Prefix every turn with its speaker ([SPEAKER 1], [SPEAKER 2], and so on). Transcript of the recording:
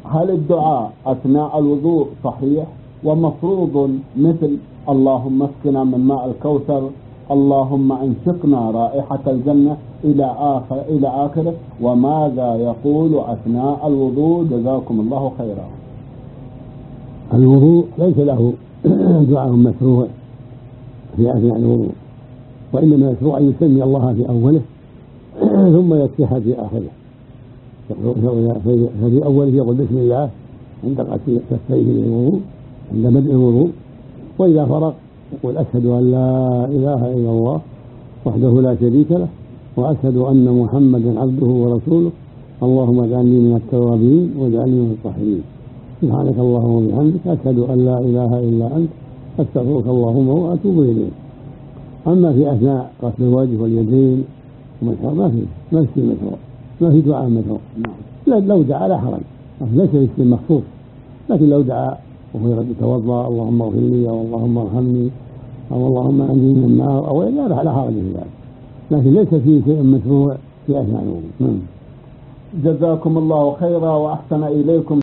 [SPEAKER 1] هل الدعاء أثناء الوضوء صحيح ومفروض مثل اللهم اسقنا من ماء الكوثر، اللهم انشقنا رائحة الجنة إلى آخره؟ وماذا يقول أثناء الوضوء؟ جزاكم الله خيرا.
[SPEAKER 2] الوضوء ليس له دعاء مشروع في أثناء الوضوء، وإنما مشروع أن يسمي الله في أوله ثم يفتح في آخره. ففي أوله يقول بسم الله عند غسل كفيه للوضوء عند بدء الوضوء، وإذا فرغ يقول أشهد أن لا إله إلا الله وحده لا شريك له وأشهد أن محمدا عبده ورسوله اللهم اجعلني من التوابين واجعلني من المطهرين سبحانك اللهم وبحمدك أشهد أن لا إله إلا أنت أستغفرك اللهم وأتوب إليك. أما في أثناء غسل الوجه واليدين ما في مشروع، ما في دعاء مشروع. لو دعا لا حرج، ليس في مخصوص، لكن لو دعا وهو يتوضا اللهم اغفر لي او اللهم ارحمني او اللهم انجني من النار او لا حرج في ذلك، لكن ليس فيه شيء مشروع في اثناء الوضوء.
[SPEAKER 1] جزاكم الله خيرا واحسن اليكم.